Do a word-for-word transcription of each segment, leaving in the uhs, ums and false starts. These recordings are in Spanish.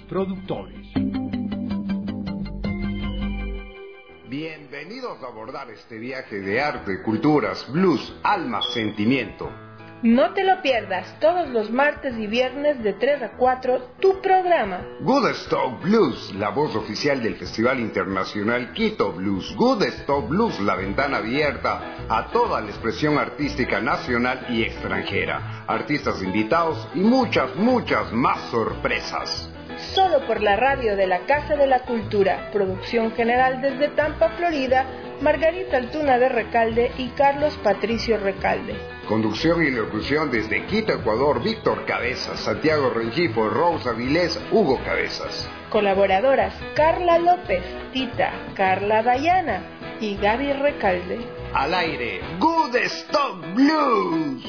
productores. Bienvenidos a abordar este viaje de arte, culturas, blues, alma, sentimiento. No te lo pierdas, todos los martes y viernes de tres a cuatro, tu programa. Woodstock Blues, la voz oficial del Festival Internacional Quito Blues. Woodstock Blues, la ventana abierta a toda la expresión artística nacional y extranjera. Artistas invitados y muchas, muchas más sorpresas. Solo por la radio de la Casa de la Cultura. Producción general desde Tampa, Florida, Margarita Altuna de Recalde y Carlos Patricio Recalde. Conducción y locución desde Quito, Ecuador, Víctor Cabezas, Santiago Rengifo, Rosa Vilés, Hugo Cabezas. Colaboradoras: Carla López, Tita, Carla Dayana y Gaby Recalde. Al aire, Woodstock Blues.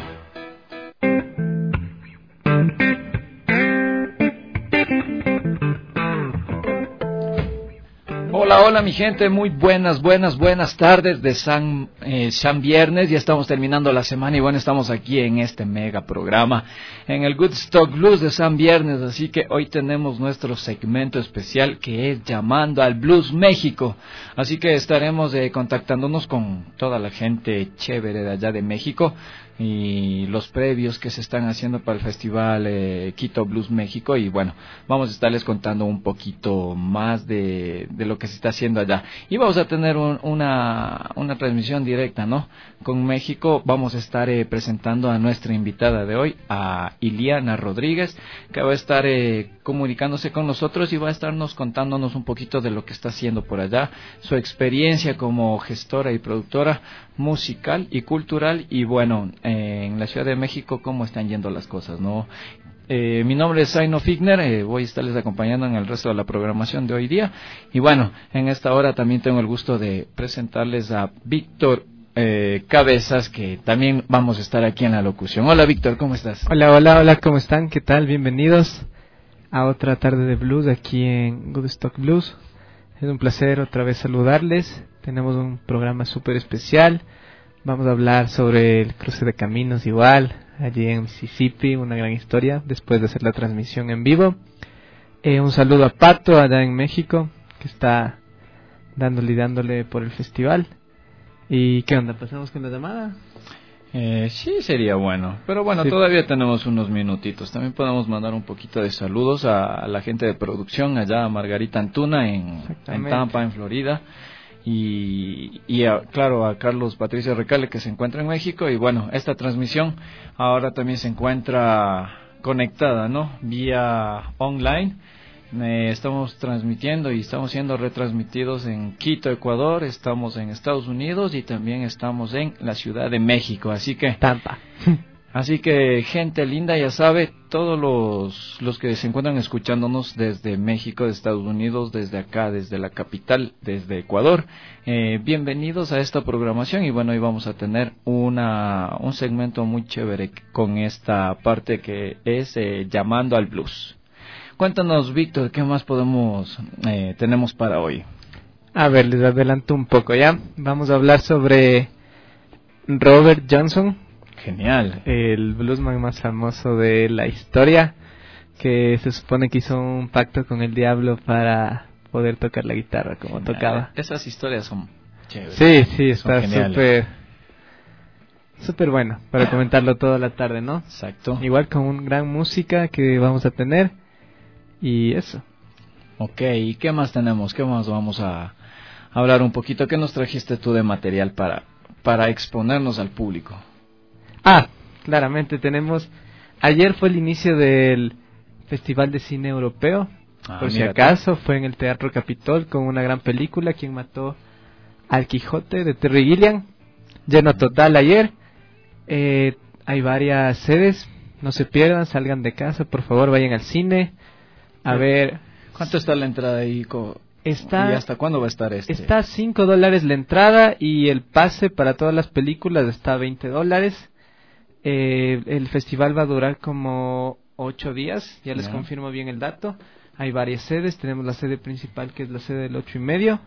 Hola, hola mi gente, muy buenas, buenas, buenas tardes de San, eh, San Viernes. Ya estamos terminando la semana y bueno, estamos aquí en este mega programa, en el Woodstock Blues de San Viernes. Así que hoy tenemos nuestro segmento especial que es Llamando al Blues México. Así que estaremos eh, contactándonos con toda la gente chévere de allá de México y los previos que se están haciendo para el Festival eh, Quito Blues México. Y bueno, vamos a estarles contando un poquito más de, de lo que se está haciendo allá. Y vamos a tener un, una, una transmisión directa, ¿no? Con México vamos a estar eh, presentando a nuestra invitada de hoy, a Iliana Rodríguez, que va a estar eh, comunicándose con nosotros y va a estarnos contándonos un poquito de lo que está haciendo por allá, su experiencia como gestora y productora musical y cultural, y bueno, eh, en la Ciudad de México cómo están yendo las cosas, ¿no? Eh, mi nombre es Zaino Figner, eh, voy a estarles acompañando en el resto de la programación de hoy día, y bueno, en esta hora también tengo el gusto de presentarles a Víctor eh, Cabezas, que también vamos a estar aquí en la locución. Hola Víctor, ¿cómo estás? Hola, hola, hola, ¿cómo están? ¿Qué tal? Bienvenidos a otra tarde de blues aquí en Woodstock Blues. Es un placer otra vez saludarles. Tenemos un programa súper especial. Vamos a hablar sobre el cruce de caminos igual, allí en Mississippi, una gran historia, después de hacer la transmisión en vivo. Eh, un saludo a Pato, allá en México, que está dándole y dándole por el festival. ¿Y qué onda? ¿Pasamos con la llamada? Eh, sí, sería bueno. Pero bueno, sí, todavía tenemos unos minutitos. También podemos mandar un poquito de saludos a, a la gente de producción, allá a Margarita Antuna en, en Tampa, en Florida. Y, y a, claro, a Carlos Patricio Recalde, que se encuentra en México. Y bueno, esta transmisión ahora también se encuentra conectada, ¿no? Vía online. Eh, estamos transmitiendo y estamos siendo retransmitidos en Quito, Ecuador. Estamos en Estados Unidos y también estamos en la Ciudad de México. Así que Tampa. Así que gente linda, ya sabe, todos los, los que se encuentran escuchándonos desde México, de Estados Unidos, desde acá, desde la capital, desde Ecuador, eh, bienvenidos a esta programación. Y bueno, hoy vamos a tener una un segmento muy chévere con esta parte que es eh, Llamando al Blues. Cuéntanos, Víctor, ¿qué más podemos eh, tenemos para hoy? A ver, les adelanto un poco ya. Vamos a hablar sobre Robert Johnson. Genial. El bluesman más famoso de la historia, que se supone que hizo un pacto con el diablo para poder tocar la guitarra como Genial. tocaba. Esas historias son chéveres. Sí, sí, está súper súper bueno para comentarlo toda la tarde, ¿no? Exacto. Igual con una gran música que vamos a tener y eso. Ok, ¿y qué más tenemos? ¿Qué más vamos a hablar un poquito? ¿Qué nos trajiste tú de material para, para exponernos al público? Ah, claramente tenemos... Ayer fue el inicio del Festival de Cine Europeo, ah, por si acaso, tú. Fue en el Teatro Capitol con una gran película, Quien mató al Quijote, de Terry Gilliam. Lleno total ayer. Eh, hay varias sedes, no se pierdan, salgan de casa, por favor, vayan al cine. A ¿Qué? ver... ¿Cuánto está la entrada ahí? Está, ¿Y hasta cuándo va a estar este? Está a cinco dólares la entrada y el pase para todas las películas está a veinte dólares. Eh, el festival va a durar como ocho días, ya les yeah. confirmo bien el dato. Hay varias sedes, tenemos la sede principal que es la sede del ocho y medio.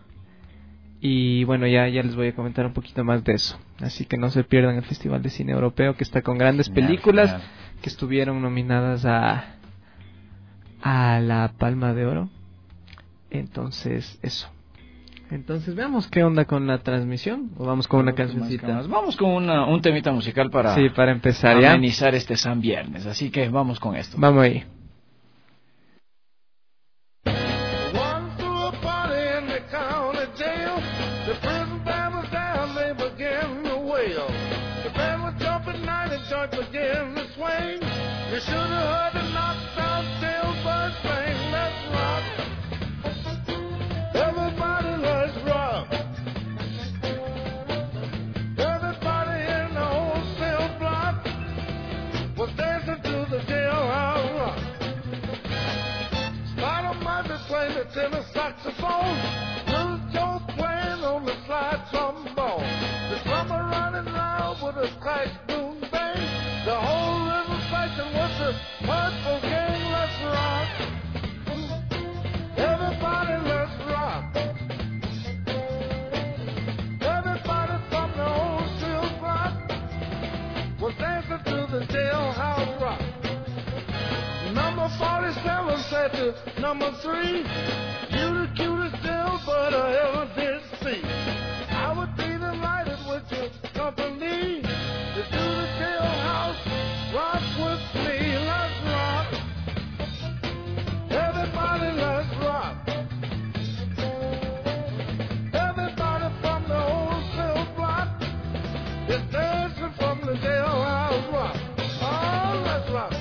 Y bueno, ya, ya les voy a comentar un poquito más de eso. Así que no se pierdan el Festival de Cine Europeo, que está con grandes genial, películas genial. que estuvieron nominadas a a la Palma de Oro. Entonces, eso. Entonces, veamos qué onda con la transmisión. ¿O vamos con una cancioncita? Vamos con una, un temita musical para, sí, para empezar, amenizar ya este San Viernes. Así que vamos con esto. Vamos ahí. Tenor saxophone, Little Joe playing on the slide trombone, the drummer running loud with a crash boom bang, the whole little section was the Purple Gang. Let's rock, everybody, let's rock. Everybody from the old steel block was dancing to the jailhouse rock. Number forty-seven said to number three, you the cutest jailbird I ever did see. I would be delighted with your company to do the jailhouse rock with me. Let's rock. Everybody, let's rock. Everybody from the old cell block is dancing from the jailhouse rock. Oh, let's rock.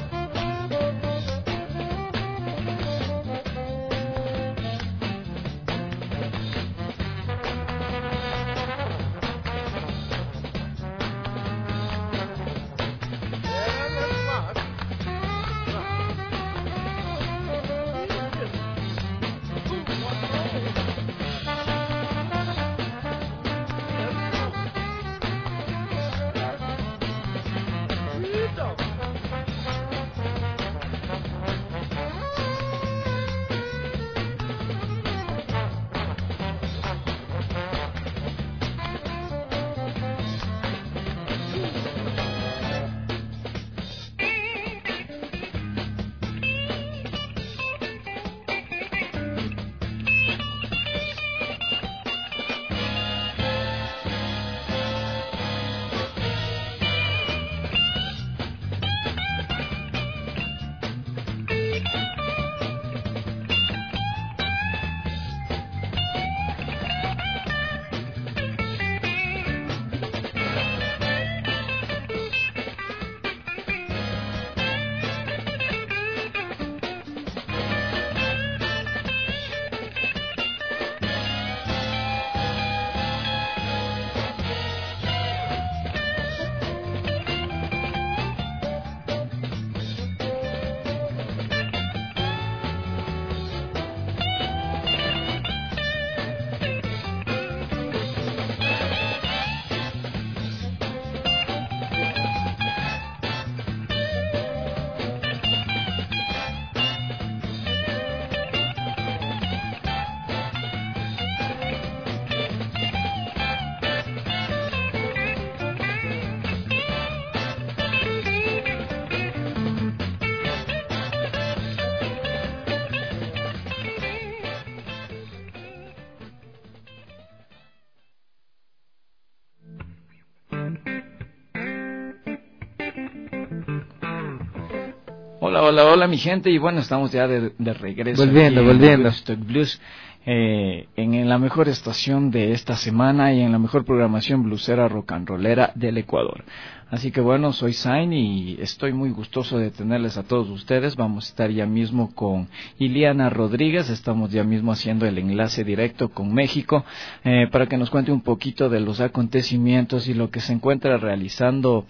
Hola, hola, hola mi gente, y bueno, estamos ya de, de regreso. Volviendo, volviendo. Stock Blues, eh, en, en la mejor estación de esta semana y en la mejor programación blusera rock and rollera del Ecuador. Así que bueno, soy Zain y estoy muy gustoso de tenerles a todos ustedes. Vamos a estar ya mismo con Iliana Rodríguez, estamos ya mismo haciendo el enlace directo con México eh, para que nos cuente un poquito de los acontecimientos y lo que se encuentra realizando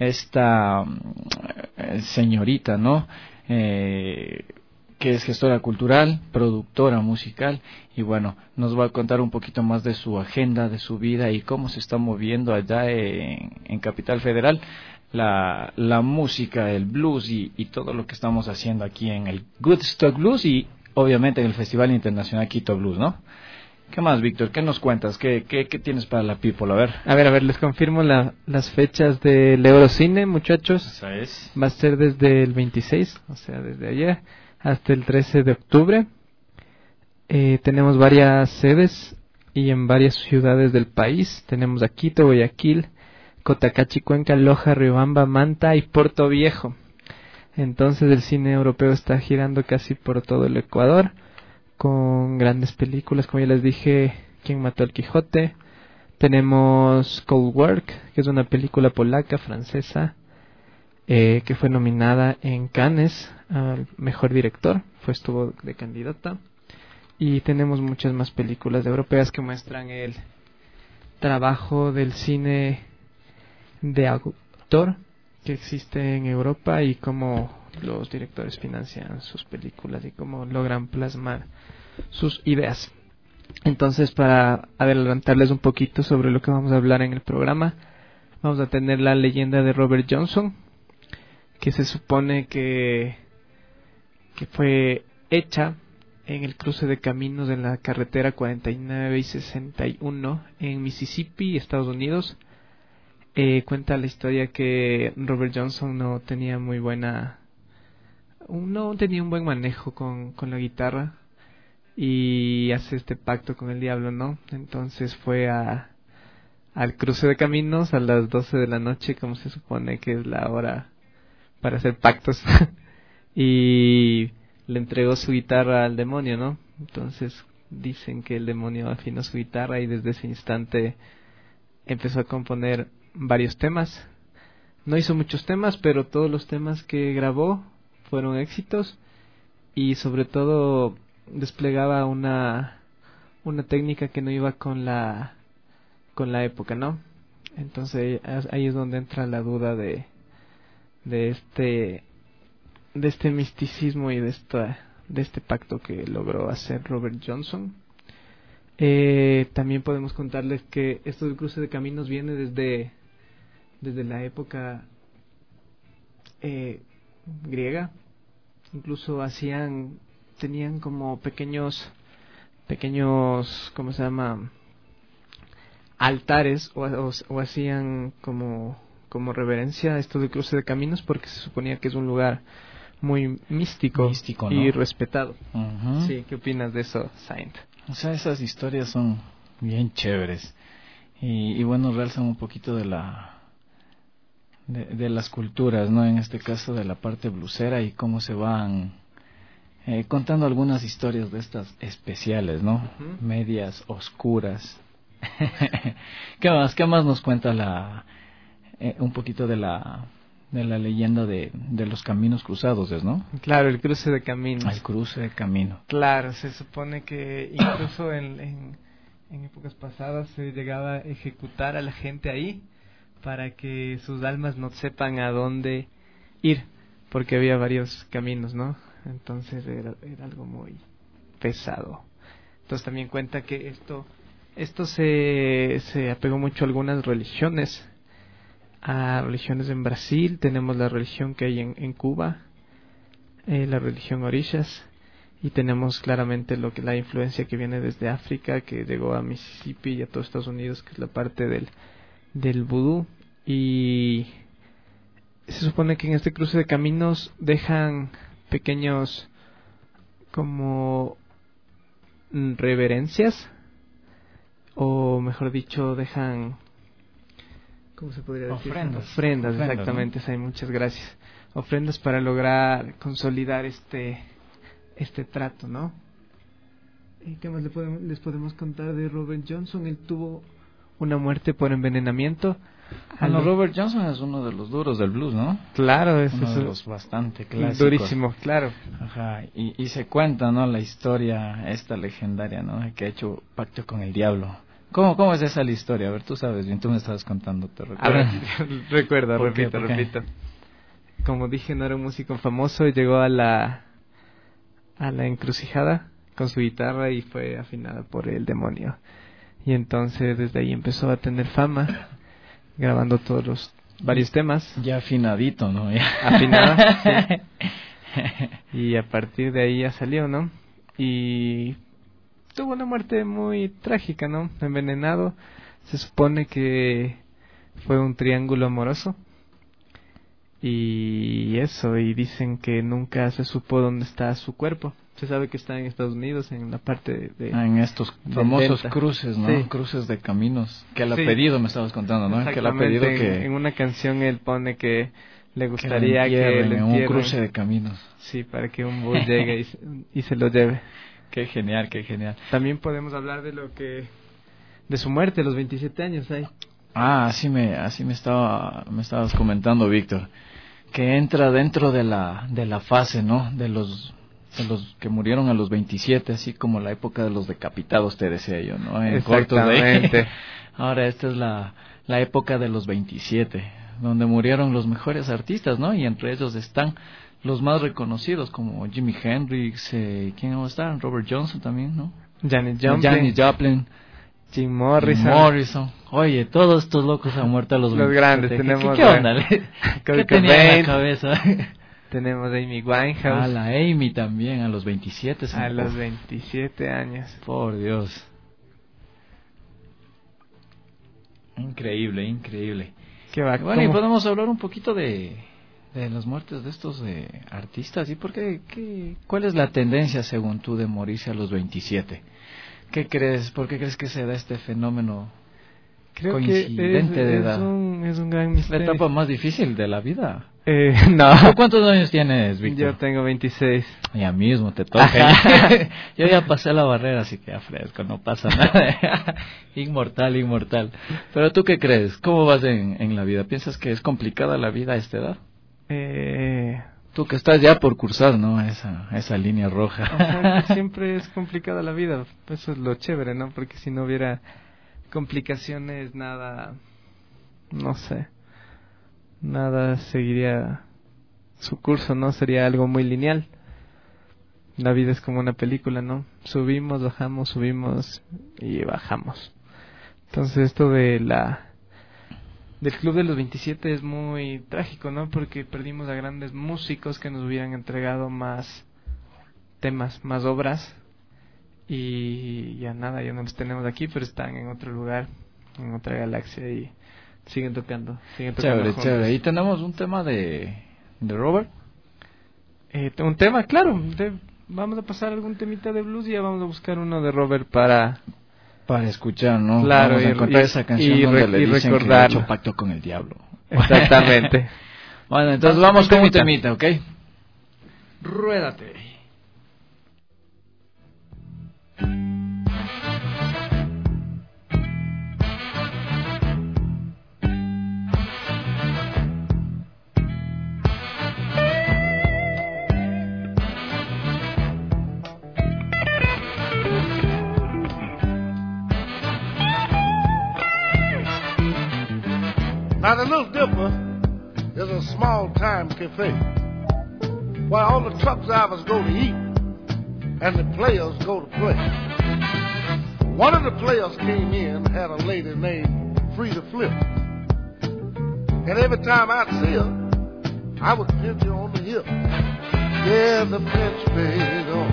esta eh, señorita, ¿no? Eh, que es gestora cultural, productora musical, y bueno, nos va a contar un poquito más de su agenda, de su vida y cómo se está moviendo allá en, en Capital Federal la, la música, el blues y, y todo lo que estamos haciendo aquí en el Good Stock Blues y obviamente en el Festival Internacional Quito Blues, ¿no? ¿Qué más, Víctor? ¿Qué nos cuentas? ¿Qué, qué, qué tienes para la people? A ver. A ver, a ver, les confirmo la, las fechas del Eurocine, muchachos. Esa es. Va a ser desde el veintiséis, o sea, desde ayer, hasta el trece de octubre. Eh, tenemos varias sedes y en varias ciudades del país. Tenemos a Quito, Guayaquil, Cotacachi, Cuenca, Loja, Riobamba, Manta y Puerto Viejo. Entonces el cine europeo está girando casi por todo el Ecuador, con grandes películas, como ya les dije, ¿Quién mató al Quijote? Tenemos Cold Work, que es una película polaca, francesa, eh, que fue nominada en Cannes al mejor director, fue estuvo de candidata. Y tenemos muchas más películas europeas que muestran el trabajo del cine de autor que existe en Europa y cómo los directores financian sus películas y cómo logran plasmar sus ideas. Entonces, para adelantarles un poquito sobre lo que vamos a hablar en el programa, vamos a tener la leyenda de Robert Johnson, que se supone que, que fue hecha en el cruce de caminos en la carretera cuarenta y nueve y sesenta y uno en Mississippi, Estados Unidos. Eh, cuenta la historia que Robert Johnson no tenía muy buena, no tenía un buen manejo con, con la guitarra y hace este pacto con el diablo, ¿no? Entonces fue a al cruce de caminos a las doce de la noche, como se supone que es la hora para hacer pactos, y le entregó su guitarra al demonio, ¿no? Entonces dicen que el demonio afinó su guitarra y desde ese instante empezó a componer varios temas. No hizo muchos temas, pero todos los temas que grabó fueron éxitos y sobre todo desplegaba una una técnica que no iba con la con la época, ¿no? Entonces ahí es donde entra la duda de de este de este misticismo y de esta de este pacto que logró hacer Robert Johnson. Eh, también podemos contarles que esto del cruce de caminos viene desde desde la época eh, griega. Incluso hacían tenían como pequeños pequeños ¿cómo se llama? Altares o, o, o hacían como como reverencia a esto del cruce de caminos porque se suponía que es un lugar muy místico, místico, ¿no? Y respetado. Uh-huh. Sí, ¿qué opinas de eso, Saint? O sea, esas historias son bien chéveres y, y bueno, realzan un poquito de la de, de las culturas, ¿no? En este caso de la parte blusera y cómo se van eh, contando algunas historias de estas especiales, ¿no? Uh-huh. Medias oscuras. ¿Qué más? ¿Qué más nos cuenta la eh, un poquito de la de la leyenda de, de los caminos cruzados, ¿no? Claro, el cruce de caminos. El cruce de camino. Claro, se supone que incluso en, en, en épocas pasadas se llegaba a ejecutar a la gente ahí para que sus almas no sepan a dónde ir, porque había varios caminos, ¿no? Entonces era, era algo muy pesado. Entonces también cuenta que esto esto se, se apegó mucho a algunas religiones, a religiones en Brasil. Tenemos la religión que hay en, en Cuba, eh, la religión orishas, y tenemos claramente lo que la influencia que viene desde África, que llegó a Mississippi y a todos Estados Unidos, que es la parte del del vudú. Y se supone que en este cruce de caminos dejan pequeños como reverencias, o mejor dicho, dejan, ¿cómo se podría decir? Ofrendas. Ofrendas, Ofrendas, exactamente, ¿no? sí, muchas gracias. Ofrendas para lograr consolidar este este trato, ¿no? ¿Y qué más le podemos, les podemos contar de Robert Johnson? Él tuvo una muerte por envenenamiento. Bueno, Robert Johnson es uno de los duros del blues, ¿no? Claro, es uno eso, de los bastante clásicos. Durísimo, claro. Ajá, y, y se cuenta, ¿no? La historia esta legendaria, ¿no? Que ha hecho pacto con el diablo. ¿Cómo, cómo es esa la historia? A ver, tú sabes bien, tú me estabas contando, te recuerdo. A ver, recuerda, ¿Por repito, qué? ¿Por qué? repito. Como dije, no era un músico famoso y llegó a la a la encrucijada con su guitarra y fue afinada por el demonio. Y entonces desde ahí empezó a tener fama, grabando todos los varios temas. Ya afinadito, ¿no? Ya. Afinada, sí. Y a partir de ahí ya salió, ¿no? Y tuvo una muerte muy trágica, ¿no? Envenenado. Se supone que fue un triángulo amoroso. y eso, y dicen que nunca se supo dónde está su cuerpo. Se sabe que está en Estados Unidos, en la parte de... Ah, en estos famosos cruces, ¿no? Sí. Cruces de caminos. Que él ha Sí. pedido, me estabas contando, ¿no? Que él ha pedido en, que... en una canción él pone que le que gustaría le que entierren le en un entierren. cruce de caminos. Sí, para que un bus llegue y, se- y se lo lleve. Qué genial, qué genial. También podemos hablar de lo que... de su muerte, los veintisiete años ahí. Ah, así me, así me estaba, me estabas comentando, Víctor, que entra dentro de la, de la fase, ¿no? De los, de los que murieron a los veintisiete, así como la época de los decapitados, te decía yo, ¿no? En cortos de- Exactamente. Ahora esta es la, la época de los veintisiete, donde murieron los mejores artistas, ¿no? Y entre ellos están los más reconocidos como Jimi Hendrix, eh, ¿quién más está? Robert Johnson también, ¿no? Janis Joplin, Janis Joplin. Jim Morrison. Morrison. Oye, todos estos locos han muerto a los Los grandes, ¿Qué- tenemos ¿Qué, qué onda? ¿Qué Kurt tenía en Cobain. la cabeza? Tenemos a Amy A Winehouse la Amy también, a los veintisiete. se a murió. los veintisiete años. Por Dios. Increíble, increíble. Qué va, Bueno, y ¿cómo? podemos hablar un poquito de, de las muertes de estos eh, artistas. ¿Y por qué, qué? ¿Cuál es la tendencia, según tú, de morirse a los veintisiete? ¿Qué crees? ¿Por qué crees que se da este fenómeno? Creo que es, coincidente de es edad. un, es un gran La misterio. etapa más difícil de la vida. Eh, no, ¿Tú cuántos años tienes, Víctor? yo tengo veintiséis. Ya mismo te toca. Yo ya pasé la barrera, así que ya fresco, no pasa nada. Inmortal, inmortal. Pero ¿tú qué crees? ¿Cómo vas en, en la vida? ¿Piensas que es complicada la vida a esta edad? Eh, Tú que estás ya por cursar, ¿no? Esa, esa línea roja. o sea, que siempre es complicada la vida. Eso es lo chévere, ¿no? Porque si no hubiera complicaciones, nada, no sé, nada seguiría su curso, ¿no? Sería algo muy lineal. La vida es como una película, ¿no? Subimos, bajamos, subimos y bajamos. Entonces esto de la del Club de los veintisiete es muy trágico, ¿no? Porque perdimos a grandes músicos que nos hubieran entregado más temas, más obras. Y ya nada, ya no los tenemos aquí, pero están en otro lugar, en otra galaxia y siguen tocando, siguen tocando Chévere, juntos. chévere. Y tenemos un tema de, de Robert. Eh, un tema, claro, de- vamos a pasar algún temita de blues y ya vamos a buscar uno de Robert para... Para escuchar, ¿no? Claro, Vamos a y- encontrar y- esa canción y donde re- le y dicen que ha recordarlo. hecho pacto con el diablo. Exactamente. Bueno, entonces Vamos vamos con con un un temita, ¿ok? Ruédate. Now the Little Dipper is a small time cafe where all the truck drivers go to eat and the players go to play. One of the players came in, had a lady named Frida Flip. And every time I'd see her, I would pinch her on the hip. Yeah, the pinch paid on.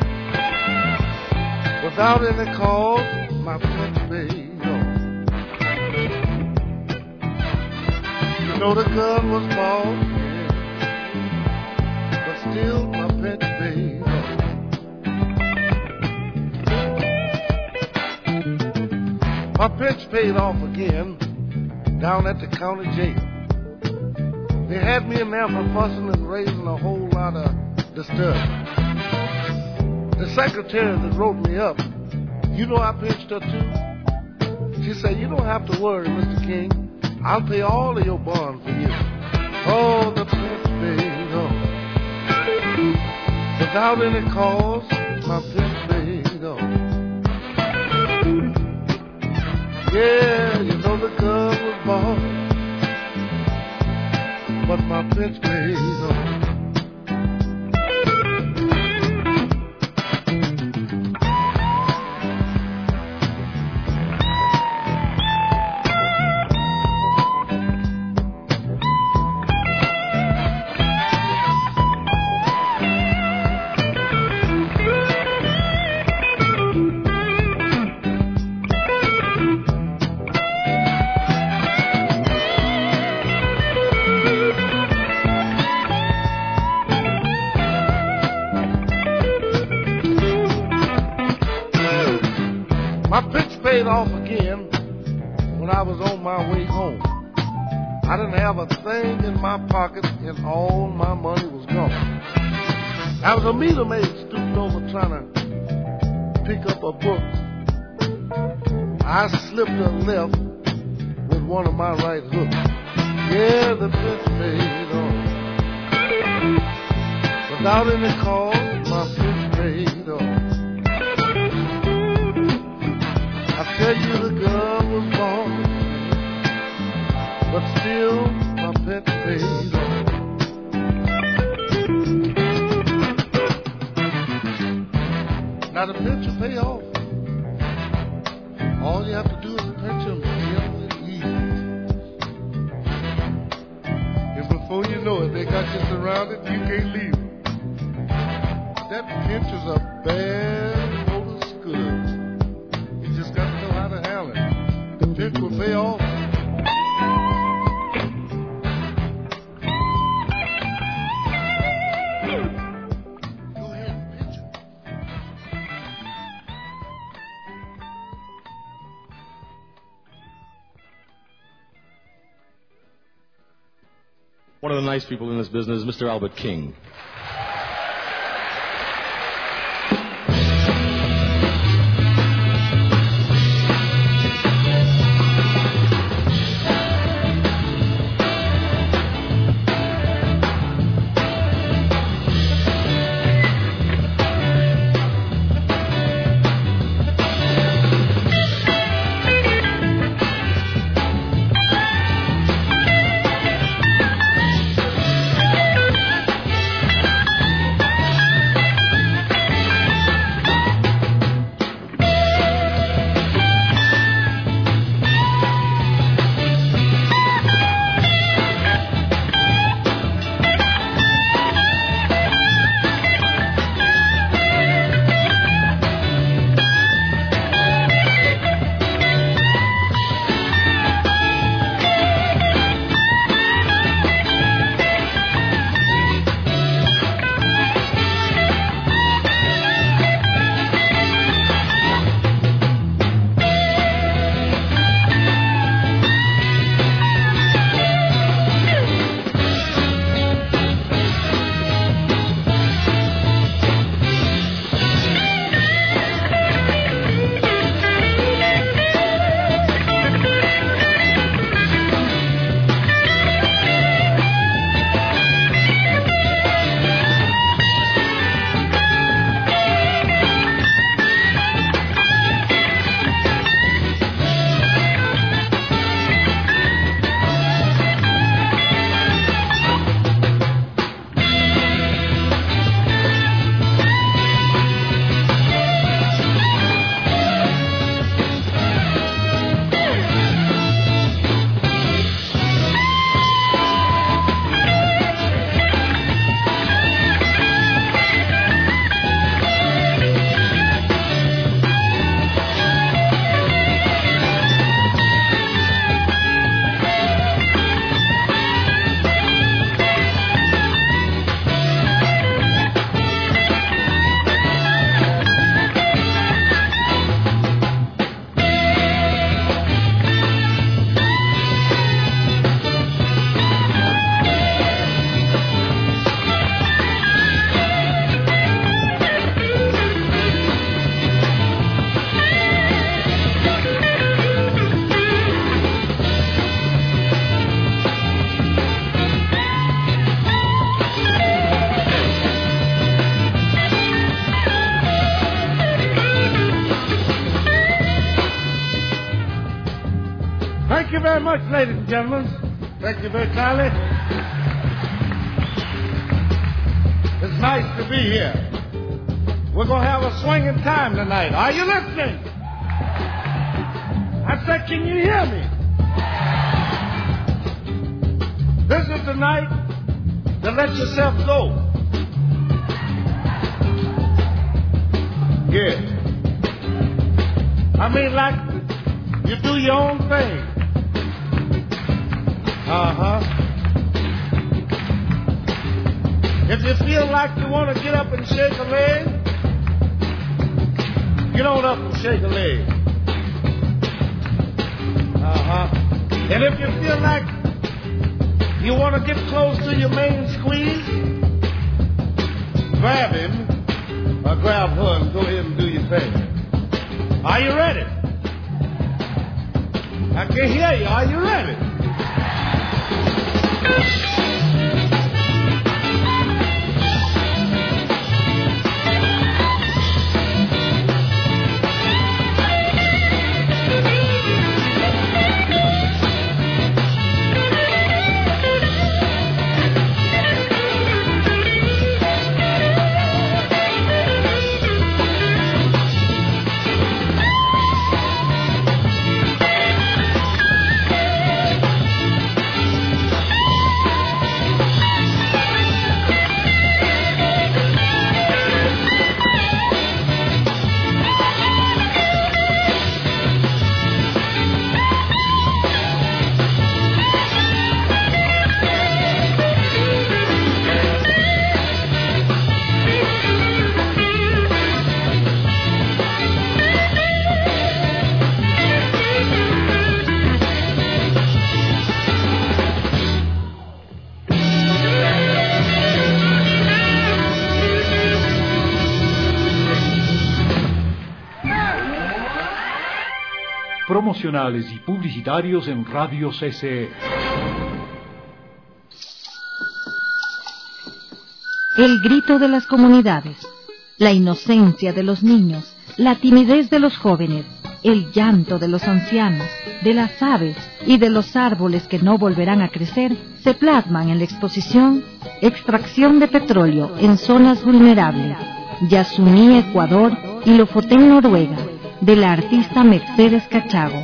Without any cause, my pinch paid on. You know the gun was bought, yeah, but still my pinch paid on. My pinch paid off again down at the county jail. They had me in there for fussing and raising a whole lot of disturbance. The secretary that wrote me up, you know I pinched her too. She said, you don't have to worry, Mister King. I'll pay all of your bond for you. Oh, the pinch paid off. Without any cause, my pinch paid off. Yeah, you know the gun was bought, but my pinch paid off. paid off again when I was on my way home. I didn't have a thing in my pocket and all my money was gone. I was a meter maid stooped over trying to pick up a book. I slipped a left with one of my right hooks. Yeah, the pinch paid off. Without any cause, my pinch paid off. I tell you the girl was gone, but still my pinch paid off. Now the pinch will pay off. All you have to do is pinch them gently and easy. And before you know it, they got you surrounded, you can't leave them. That pinch is a bad motor scooter. You just got to know how to handle it. The pinch will pay off. Go ahead and pinch it. One of the nice people in this business is Mister Albert King. Thank you very much, ladies and gentlemen. Thank you very kindly. It's nice to be here. We're going to have a swinging time tonight. Are you listening? I said, can you hear me? This is the night to let yourself go. Yeah. I mean, like, you do your own thing. Uh-huh. If you feel like you want to get up and shake a leg, get on up and shake a leg. Uh-huh. And if you feel like you want to get close to your main squeeze, grab him, or grab her, and go ahead and do your thing. Are you ready? I can hear you. Are you ready? Promocionales y publicitarios en Radio C C E. El grito de las comunidades, la inocencia de los niños, la timidez de los jóvenes, el llanto de los ancianos, de las aves y de los árboles que no volverán a crecer, se plasman en la exposición Extracción de petróleo en zonas vulnerables, Yasuní, Ecuador y Lofoten, Noruega, de la artista Mercedes Cachago.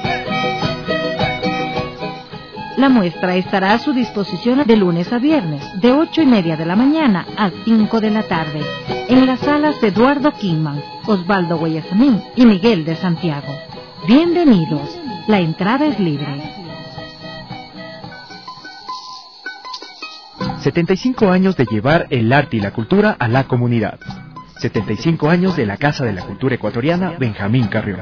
La muestra estará a su disposición de lunes a viernes, de ocho y media de la mañana a cinco de la tarde, en las salas de Eduardo Kingman, Osvaldo Guayasamín y Miguel de Santiago. Bienvenidos, la entrada es libre. setenta y cinco años de llevar el arte y la cultura a la comunidad. setenta y cinco años de la Casa de la Cultura Ecuatoriana Benjamín Carrión.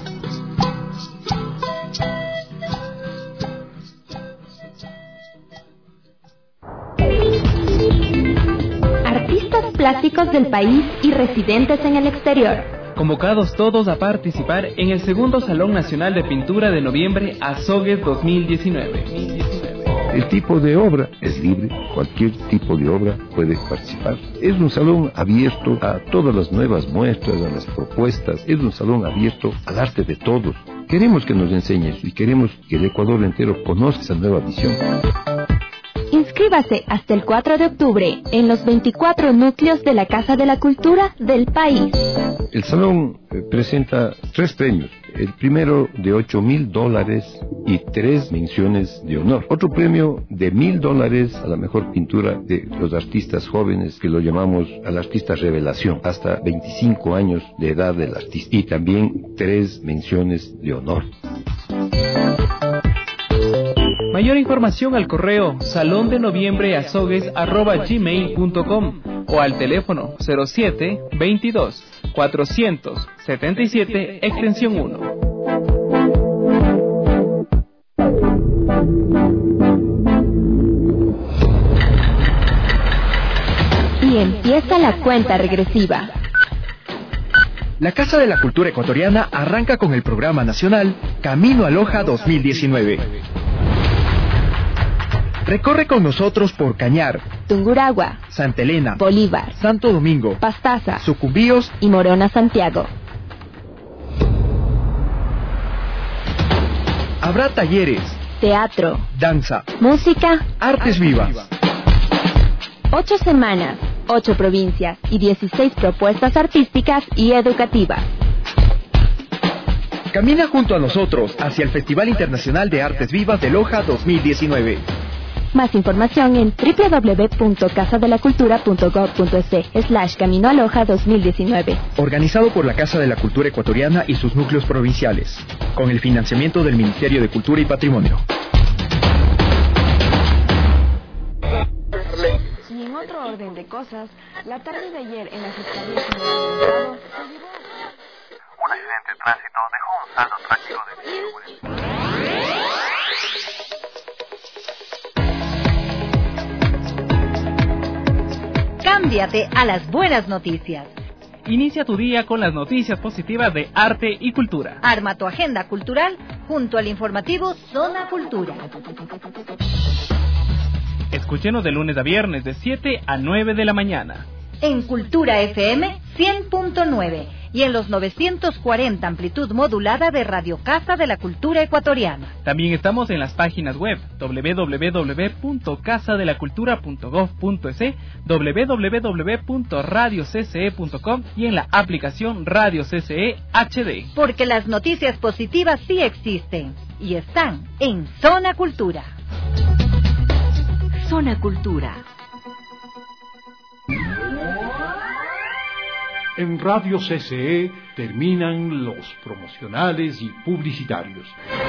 Artistas plásticos del país y residentes en el exterior. Convocados todos a participar en el segundo Salón Nacional de Pintura de Noviembre Azogues dos mil diecinueve. El tipo de obra es libre, cualquier tipo de obra puede participar. Es un salón abierto a todas las nuevas muestras, a las propuestas. Es un salón abierto al arte de todos. Queremos que nos enseñes y queremos que el Ecuador entero conozca esa nueva visión. Inscríbase hasta el cuatro de octubre en los veinticuatro núcleos de la Casa de la Cultura del país. El salón eh, presenta tres premios. El primero de ocho mil dólares y tres menciones de honor. Otro premio de mil dólares a la mejor pintura de los artistas jóvenes, que lo llamamos al artista revelación, hasta veinticinco años de edad del artista. Y también tres menciones de honor. Mayor información al correo salón de noviembre azogues arroba gmail punto com o al teléfono cero siete veintidós cuatrocientos setenta y siete extensión uno. Y empieza la cuenta regresiva. La Casa de la Cultura Ecuatoriana arranca con el programa nacional Camino a Loja dos mil diecinueve. Recorre con nosotros por Cañar, Tungurahua, Santa Elena, Bolívar, Santo Domingo, Pastaza, Sucumbíos y Morona, Santiago. Habrá talleres, teatro, danza, música, artes vivas. Ocho semanas, ocho provincias y dieciséis propuestas artísticas y educativas. Camina junto a nosotros hacia el Festival Internacional de Artes Vivas de Loja dos mil diecinueve. Más información en doble u doble u doble u punto casa de la cultura punto gob punto es slash Camino a Loja dos mil diecinueve. Organizado por la Casa de la Cultura Ecuatoriana y sus núcleos provinciales, con el financiamiento del Ministerio de Cultura y Patrimonio. Y en otro orden de cosas, la tarde de ayer en la Fiscalía General del Estado se llevó a... Un accidente de tránsito dejó un saldo trágico de víctimas. Cámbiate a las buenas noticias. Inicia tu día con las noticias positivas de arte y cultura. Arma tu agenda cultural junto al informativo Zona Cultura. Escúchenos de lunes a viernes de siete a nueve de la mañana. En Cultura F M cien punto nueve y en los novecientos cuarenta amplitud modulada de Radio Casa de la Cultura Ecuatoriana. También estamos en las páginas web doble u doble u doble u punto casa de la cultura punto gob punto es, doble u doble u doble u punto radio c c e punto com y en la aplicación Radio C C E H D. Porque las noticias positivas sí existen y están en Zona Cultura. Zona Cultura. En Radio C C E terminan los promocionales y publicitarios.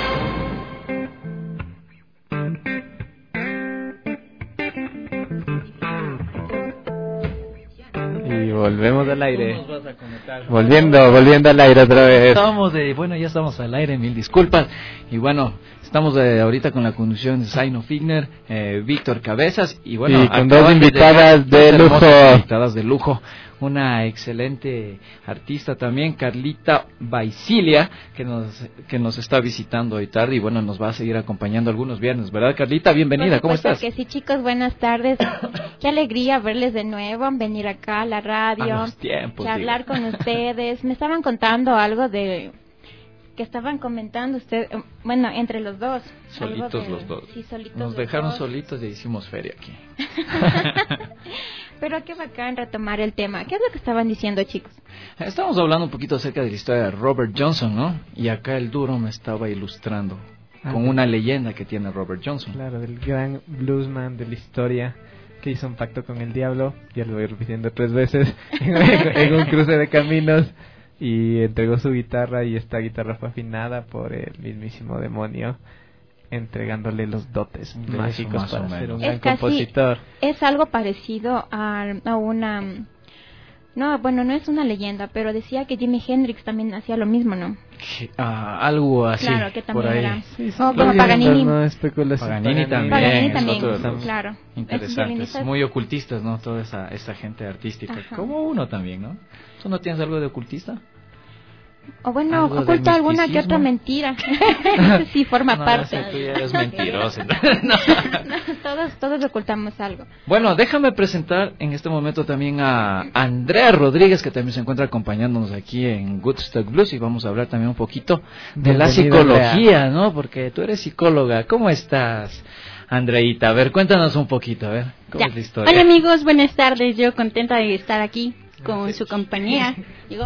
Y volvemos al aire. Volviendo, volviendo al aire otra vez. Estamos de, bueno, ya estamos al aire, mil disculpas. Y bueno, estamos de, ahorita con la conducción de Zaino Figner, eh, Víctor Cabezas y bueno, y con dos invitadas de, de lujo. Invitadas de lujo. Una excelente artista también, Carlita Baisilia, que nos que nos está visitando hoy tarde y bueno, nos va a seguir acompañando algunos viernes, ¿verdad, Carlita? Bienvenida, ¿cómo estás? Que sí, chicos, buenas tardes. Qué alegría verles de nuevo, venir acá a la radio, a los tiempos, charlar digo. con ustedes. Me estaban contando algo de que estaban comentando ustedes, bueno, entre los dos. Solitos de, los dos. Sí, solitos nos los dejaron dos. solitos y hicimos feria aquí. Pero qué bacán retomar el tema. ¿Qué es lo que estaban diciendo, chicos? Estamos hablando un poquito acerca de la historia de Robert Johnson, ¿no? Y acá el Duro me estaba ilustrando ah, con una leyenda que tiene Robert Johnson. Claro, del gran bluesman de la historia que hizo un pacto con el diablo, ya lo voy repitiendo tres veces, en un cruce de caminos, y entregó su guitarra, y esta guitarra fue afinada por el mismísimo demonio, entregándole los dotes de mágicos para ser un gran es casi, compositor. Es algo parecido a, a una... No, bueno, no es una leyenda, pero decía que Jimi Hendrix también hacía lo mismo, ¿no? Ah, algo así. Claro, que también por ahí. era. Sí, o como Paganini. No, Paganini, Paganini también. Paganini también, los claro. Interesantes, es muy ocultistas, ¿no? Toda esa, esa gente artística. Ajá. Como uno también, ¿no? ¿Tú no tienes algo de ocultista? O bueno, oculta alguna que otra mentira. Sí, forma no, parte. No sé, tú ya eres mentiroso. No. No, todos, todos ocultamos algo. Bueno, déjame presentar en este momento también a Andrea Rodríguez, que también se encuentra acompañándonos aquí en Woodstock Blues, y vamos a hablar también un poquito de Bienvenida, la psicología, Andrea. ¿No? Porque tú eres psicóloga. ¿Cómo estás, Andreita? A ver, cuéntanos un poquito, a ver, ¿cómo ya. es la historia? Hola amigos, buenas tardes. Yo contenta de estar aquí con su compañía, digo,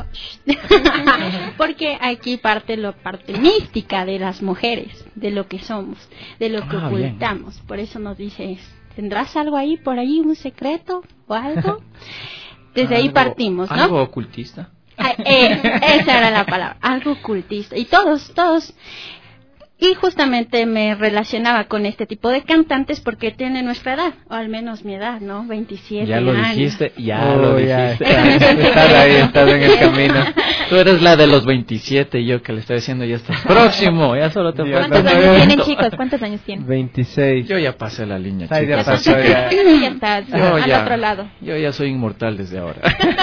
porque aquí parte lo parte mística de las mujeres, de lo que somos, de lo que ah, ocultamos. Bien. Por eso nos dices, ¿tendrás algo ahí por ahí, un secreto o algo? Desde ¿Algo, ahí partimos, ¿no? ¿Algo ocultista? Ah, eh, esa era la palabra, algo ocultista. Y todos, todos. Y justamente me relacionaba con este tipo de cantantes porque tienen nuestra edad, o al menos mi edad, ¿no? veintisiete ya lo años. Dijiste, ya oh, lo ya dijiste. Ya está. Estás ahí, estás en el camino. Tú eres la de los veintisiete y yo que le estoy diciendo ya estás próximo, ya solo te falta. ¿Cuántos años tienen, chicos? ¿Cuántos años tienen? veintiséis. Yo ya pasé la línea, Ay, chicos. Ya pasó, ya. Ya estás yo al ya, otro lado. Yo ya soy inmortal desde ahora.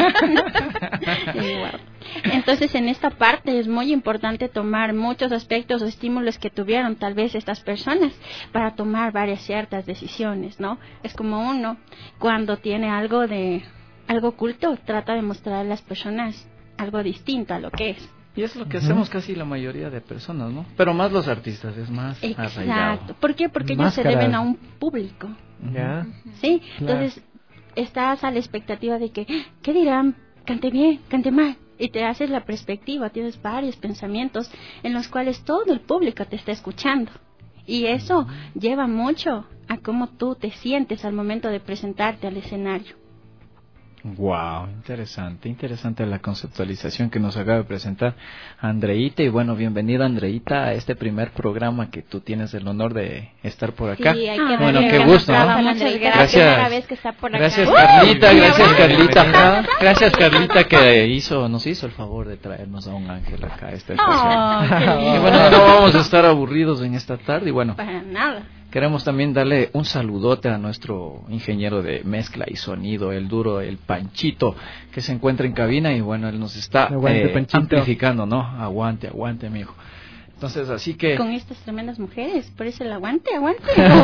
Entonces, en esta parte es muy importante tomar muchos aspectos o estímulos que tuvieron tal vez estas personas para tomar varias ciertas decisiones, ¿no? Es como uno cuando tiene algo de algo oculto trata de mostrar a las personas algo distinto a lo que es. Y es lo que hacemos casi la mayoría de personas, ¿no? Pero más los artistas, es más Exacto. arraigado. ¿Por qué? Porque ellos Máscaras. se deben a un público. ¿Ya? Sí, claro. Entonces estás a la expectativa de que, ¿qué dirán? Cante bien, cante mal. Y te haces la perspectiva, tienes varios pensamientos en los cuales todo el público te está escuchando. Y eso lleva mucho a cómo tú te sientes al momento de presentarte al escenario. Wow, interesante, interesante la conceptualización que nos acaba de presentar Andreita. Y bueno, bienvenida Andreita a este primer programa que tú tienes el honor de estar por acá. Sí, hay que bueno, darle qué un gusto, aplauso ¿no? a Andreita, Gracias. la primera vez que está por acá. Gracias ¡Uh! Carlita, gracias ¡Uh! Carlita, gracias Carlita que hizo, nos hizo el favor de traernos a un ángel acá a esta estación. Oh, y bueno, no vamos a estar aburridos en esta tarde y bueno. Para nada. Queremos también darle un saludote a nuestro ingeniero de mezcla y sonido, el duro, el Panchito, que se encuentra en cabina y bueno, él nos está Aguante, eh, Panchito. amplificando, ¿no? Aguante, aguante, mijo. Entonces, así que... Con estas tremendas mujeres, por eso el aguante, aguante.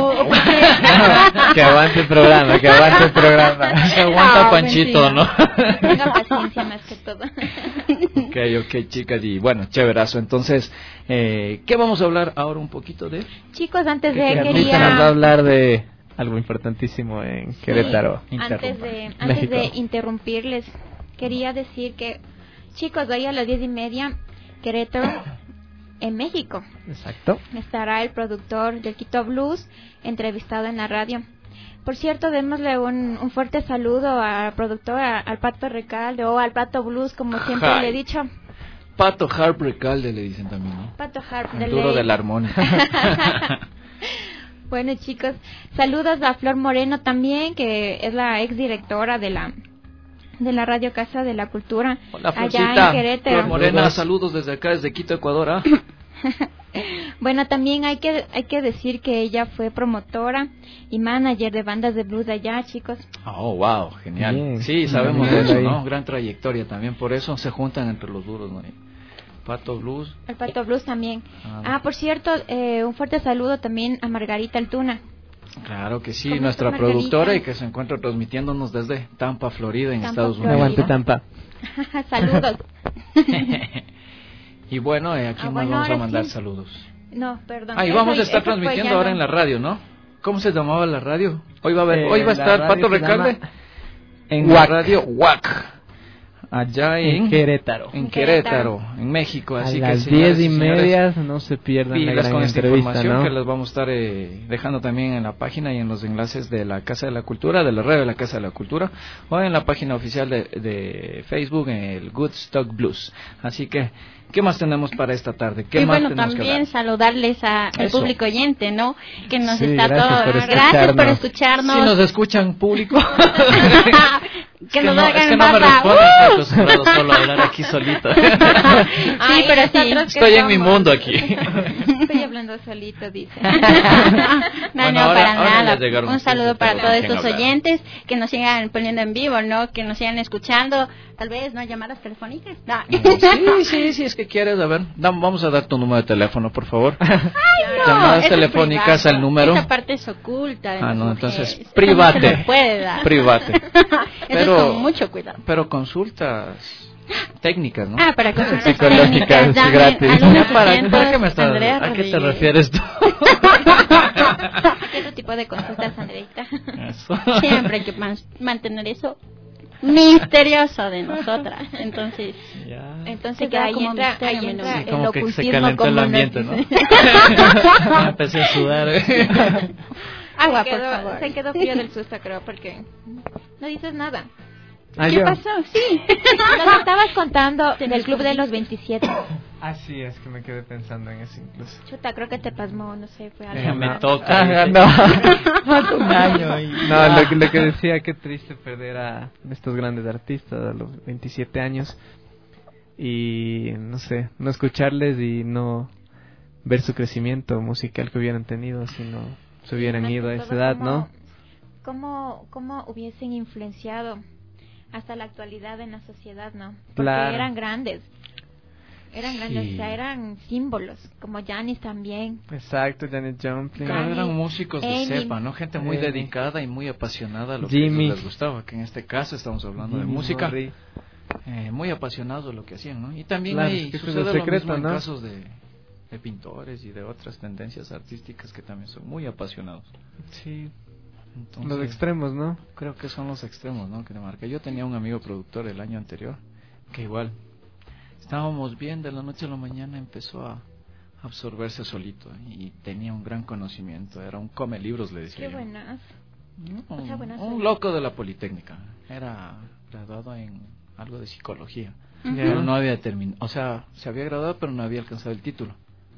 Que aguante el programa, que aguante el programa. Se aguanta no, Panchito, mentira. ¿No? Tenga paciencia más que todo. Ok, ok, chicas, y bueno, chéverazo. Entonces, eh, ¿qué vamos a hablar ahora un poquito de? Chicos, antes de que quería... Nos va a hablar de algo importantísimo en Querétaro. Sí. Antes de, antes de interrumpirles, quería decir que, chicos, hoy a las diez y media, Querétaro... en México. Exacto. Estará el productor del Quito Blues entrevistado en la radio. Por cierto, démosle un, un fuerte saludo al productor, a, al Pato Recalde o al Pato Blues, como siempre Hi. le he dicho. Pato Harp Recalde le dicen también, ¿no? Pato Harp. El duro de la armónica. Bueno, chicos, saludos a Flor Moreno también, que es la ex directora de la de la Radio Casa de la Cultura. Hola, allá en Querétaro. Flor Morena, saludos desde acá, desde Quito, Ecuador. ¿Ah? Bueno, también hay que hay que decir que ella fue promotora y manager de bandas de blues allá, chicos. Oh, wow, genial. Bien. Sí, sabemos de eso, ¿no? Gran trayectoria también, por eso se juntan entre los duros, ¿no? Pato Blues. El Pato Blues también. Ah, ah por cierto, eh, un fuerte saludo también a Margarita Altuna. Claro que sí, nuestra productora y que se encuentra transmitiéndonos desde Tampa, Florida, en Tampa, Estados Florida. Unidos. Aguante Tampa. Saludos. Y bueno, eh, aquí ah, más bueno, vamos a mandar sí. saludos. No, perdón. Ah, y vamos a estar transmitiendo ahora en la radio, ¿no? ¿Cómo se llamaba la radio? Hoy va a, haber, eh, hoy va a estar Pato Recalde en W A C. la radio W A C. Allá en, en Querétaro. En Querétaro, en México. Así a que las diez y media no se pierdan la gran con esta entrevista, información, ¿no? que les vamos a estar eh, dejando también en la página y en los enlaces de la Casa de la Cultura, de la red de la Casa de la Cultura, o en la página oficial de, de Facebook, en el Good Stock Blues. Así que, ¿qué más tenemos para esta tarde? ¿Qué y más bueno, tenemos también que saludarles al público oyente, ¿no? Que nos sí, está gracias todo. por gracias por escucharnos. Si nos escuchan público. que es nos que no, hagan es que más no me responden, estoy acostumbrado solo a hablar aquí solito. Sí, Ay, pero sí. Estoy en mi mundo aquí. Estoy hablando solito, dice. no, bueno, no, ahora, para ahora nada. Un saludo para todos estos hablar. oyentes que nos sigan poniendo en vivo, ¿no? Que nos sigan escuchando. Tal vez, ¿no? Llamadas telefónicas. No. Sí, sí, sí, es que quieres. A ver, vamos a dar tu número de teléfono, por favor. Ay, no, llamadas telefónicas al número. Esa parte es oculta. De ah, no, mujeres. entonces, private. No se puede dar. Private. Pero, Eso con mucho cuidado. Pero consultas técnicas, ¿no? Ah, para consultas psicológicas técnicas, gratis. ¿Para, ¿Para qué me estás? Andrea ¿A qué Rodríguez. te refieres tú? ¿Qué otro tipo de consultas, Andreita? Eso. Siempre hay que man- mantener eso misterioso de nosotras. Entonces, ya. Entonces queda ahí como entra, misterio ahí a entra menudo. el Como que se ocultismo calentó el como ambiente, nos ¿no? dice. Empecé a sudar. agua, se por quedó, favor. se quedó frío del susto, creo, porque no dices nada. Ah, ¿Qué yo. pasó? Sí. Nos estabas contando del Club de los veintisiete. Así es que me quedé pensando en eso incluso. Chuta, creo que te pasmó, no sé, fue algo. Ya me no. toca. Ah, no. Falta un año. Y... No, lo que, lo que decía, qué triste perder a estos grandes artistas a los veintisiete años. Y no sé, no escucharles y no ver su crecimiento musical que hubieran tenido si no se hubieran Más ido a que esa todo, edad, cómo- ¿no? ¿Cómo, cómo hubiesen influenciado hasta la actualidad en la sociedad, no? Porque Claro. eran grandes. Eran grandes, Sí. o sea, eran símbolos, como Janis también. Exacto, Janet Joplin. Claro, eran músicos de Amy. cepa, ¿no? Gente muy Amy. dedicada y muy apasionada a lo Jimmy. que les gustaba, que en este caso estamos hablando de Jimmy música. Morrissey. Eh, muy apasionados de lo que hacían, ¿no? Y también Claro, hay, es que eso es sucede el lo secreto, mismo en ¿no? casos de, de pintores y de otras tendencias artísticas que también son muy apasionados. Sí, Entonces, los extremos, ¿no? creo que son los extremos, ¿no? Que te marca. Yo tenía un amigo productor el año anterior que igual estábamos bien, de la noche a la mañana empezó a absorberse solito y tenía un gran conocimiento, era un come libros, le decía Qué yo. buenas. Un, O sea, buenas un son. loco de la Politécnica, era graduado en algo de psicología, Ujú. pero no había terminado, o sea, se había graduado pero no había alcanzado el título.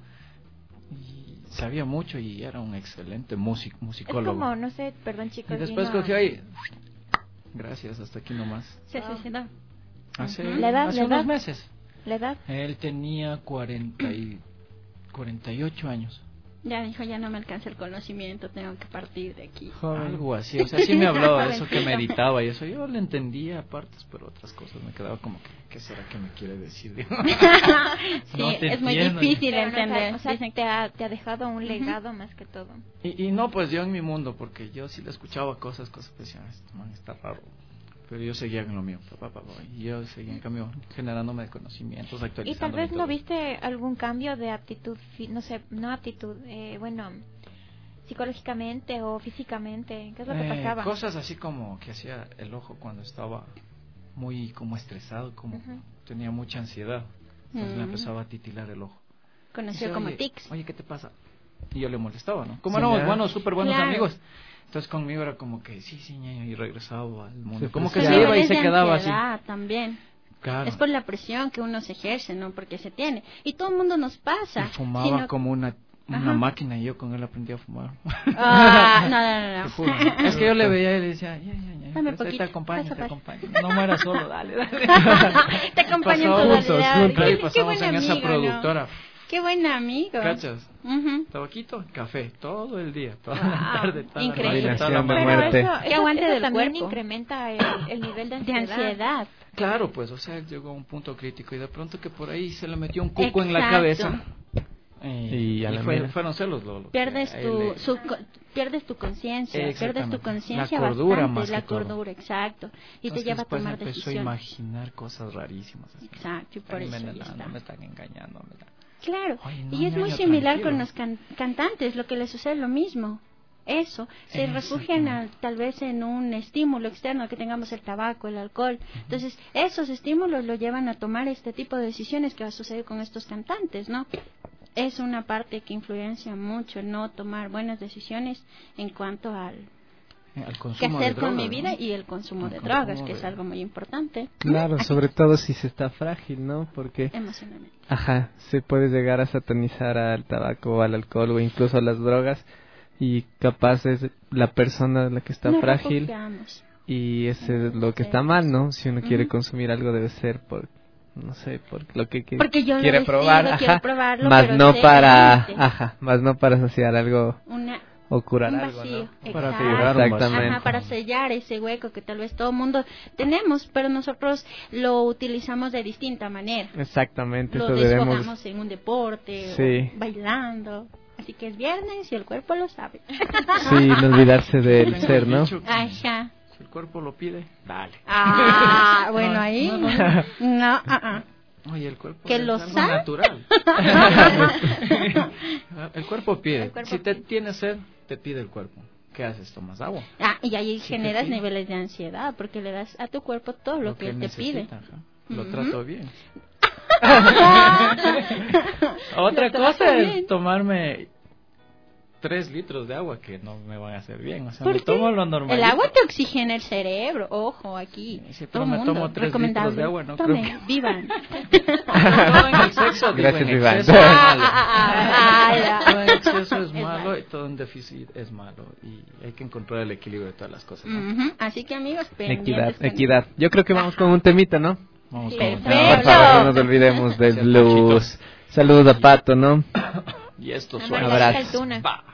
Y sabía mucho y era un excelente músico, Es musicólogo. como, no sé, perdón chicos. Y después vino- cogió ahí, gracias, hasta aquí nomás. Se suicidó. Hace, La edad, hace la unos edad. meses. ¿La edad? Él tenía cuarenta y, cuarenta y ocho años. Ya dijo, ya no me alcanza el conocimiento, tengo que partir de aquí. Joven. Algo así, o sea, sí me hablaba de eso, que meditaba y eso. Yo le entendía partes, pero otras cosas me quedaba como que, ¿qué será que me quiere decir? Sí, no es muy difícil pero entender. No, o sea, Dicen, te, ha, te ha dejado un legado uh-huh. más que todo. Y, y no, pues yo en mi mundo, porque yo sí le escuchaba cosas, cosas que decían, este man está raro. Pero yo seguía en lo mío, papá, papá, y yo seguía en cambio generándome de conocimientos, actualizando. ¿Y tal vez no viste algún cambio de aptitud, no sé, no aptitud, eh, bueno, psicológicamente o físicamente? ¿Qué es lo que eh, pasaba? Cosas así como que hacía el ojo cuando estaba muy como estresado, como uh-huh. tenía mucha ansiedad, entonces uh-huh. me empezaba a titilar el ojo. Conocido Dice, como oye, tics. Oye, ¿qué te pasa? Y yo le molestaba, ¿no? Como éramos buenos, súper buenos claro. amigos. Entonces conmigo era como que sí, sí, ñaño, y regresaba al mundo. Sí, como que sí, se iba y se quedaba así. También. Claro. Es por la presión que uno se ejerce, ¿no? Porque se tiene. Y todo el mundo nos pasa. Y fumaba sino... como una una máquina y yo con él aprendí a fumar. Ah, no, no, no. no. Es que yo le veía y le decía, ya, ya, ya. Dame Pues, poquito. te acompaño, Pasa, te pasa. acompaño. No mueras solo, dale, dale. Te acompaño en tu dale. Qué, Pasamos qué buen en amigo, esa productora. ¿no? Qué buen amigo. ¿Cachas? Uh-huh. Tabaquito, café, todo el día, toda wow. la tarde, toda increíble. la noche, toda la Pero muerte. Eso, eso, que aguante eso del también cuerpo. incrementa el, el nivel de ansiedad. De ansiedad. Claro, pues, o sea, llegó a un punto crítico y de pronto que por ahí se le metió un cuco Exacto. en la cabeza. Eh, y, a y la fue, mera. fueron celos lo, lo pierdes que tu le... su, pierdes tu conciencia, pierdes tu conciencia la cordura bastante, más la que todo. cordura, exacto, y Entonces, te lleva a tomar empezó decisiones. a imaginar cosas rarísimas. Así. Exacto, y por Ay, eso me, ya no, está. me están engañando. Me están... Claro, Ay, no, y es ñaño, muy similar tranquilo. con los can cantantes, lo que les sucede es lo mismo. Eso, se refugian a, tal vez en un estímulo externo, que tengamos el tabaco, el alcohol. Entonces, esos estímulos lo llevan a tomar este tipo de decisiones que va a suceder con estos cantantes, ¿no? Es una parte que influencia mucho el no tomar buenas decisiones en cuanto al al consumo qué hacer de con drogas, mi vida, ¿no? y el consumo el de consumo drogas, que de... es algo muy importante. Claro, Aquí. sobre todo si se está frágil, ¿no? Porque Emocionalmente. Ajá, se puede llegar a satanizar al tabaco, al alcohol o incluso a las drogas, y capaz es la persona la que está Nos frágil refugiamos. y ese es lo que está mal, ¿no? Si uno quiere consumir algo debe ser por, no sé, por lo que, que Porque yo quiere lo decido, probar, quiero ajá, probarlo, más pero no sé para, realmente. ajá, más no para saciar algo Una, o curar un algo, vacío, ¿no? Para exacto. curar un Exactamente. Ajá, para sellar ese hueco que tal vez todo el mundo tenemos, pero nosotros lo utilizamos de distinta manera. Exactamente, Lo eso debemos. desfogamos en un deporte, Sí. o bailando. Así que es viernes y el cuerpo lo sabe. Sí, no olvidarse del ser, ¿no? Ajá. Si el cuerpo lo pide, dale. Ah, bueno, No, ahí. no, no. No, ah, ah. Oye, el cuerpo Que es lo algo sabe. natural. El cuerpo pide. El cuerpo si te pide. tienes sed, te pide el cuerpo. ¿Qué haces? Tomas agua. Ah, y ahí Si generas te pide. niveles de ansiedad porque le das a tu cuerpo todo lo, que él te pide. necesita, ajá. Lo Ujú. trato bien. Lo Otra trato cosa es bien. tomarme tres litros de agua que no me van a hacer bien. O sea, ¿Por me qué? tomo lo normal. El agua te oxigena el cerebro, ojo, aquí. Sí, Todo pero me mundo, tomo tres recomendable. litros de agua, no Tomen, creo que- vivan. Todo en exceso, digo, Gracias, en Iván. exceso es malo. Ah, ya. Todo en exceso es Es malo malo. y todo en déficit es malo. Y hay que encontrar el equilibrio de todas las cosas, ¿no? Ujú. Así que amigos, pendientes Equidad, con- equidad. Yo creo que vamos con un temita, ¿no? Vamos Sí, con un perfecto. Por favor, no nos olvidemos del Sí, blues. Saludos a Pato, ¿no? Y esto A suena. Margarita Abrazo. Altuna. Va.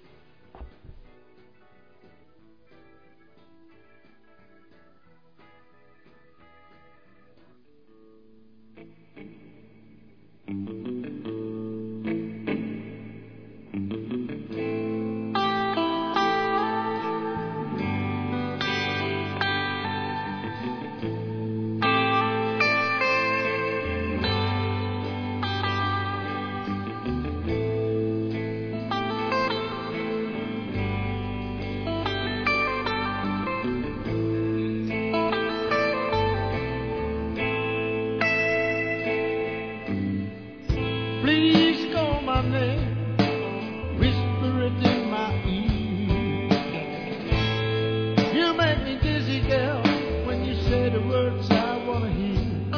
Please call my name, whisper it in my ear. You make me dizzy, girl, when you say the words I wanna hear.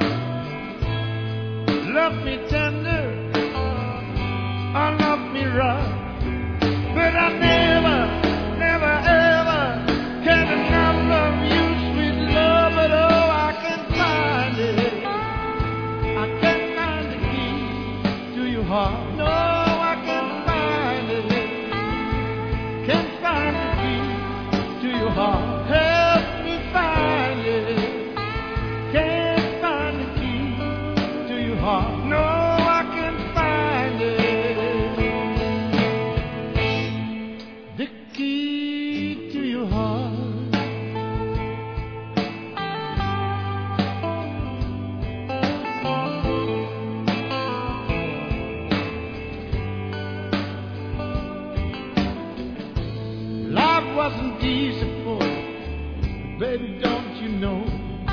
Love me tender, or love me rough, but I never, never ever can enough of you, sweet love. But oh, I can find it. I can find the key to your heart. No, I can find heart. No, I can't find it. The key to your heart. Life wasn't easy for you, baby, don't you know?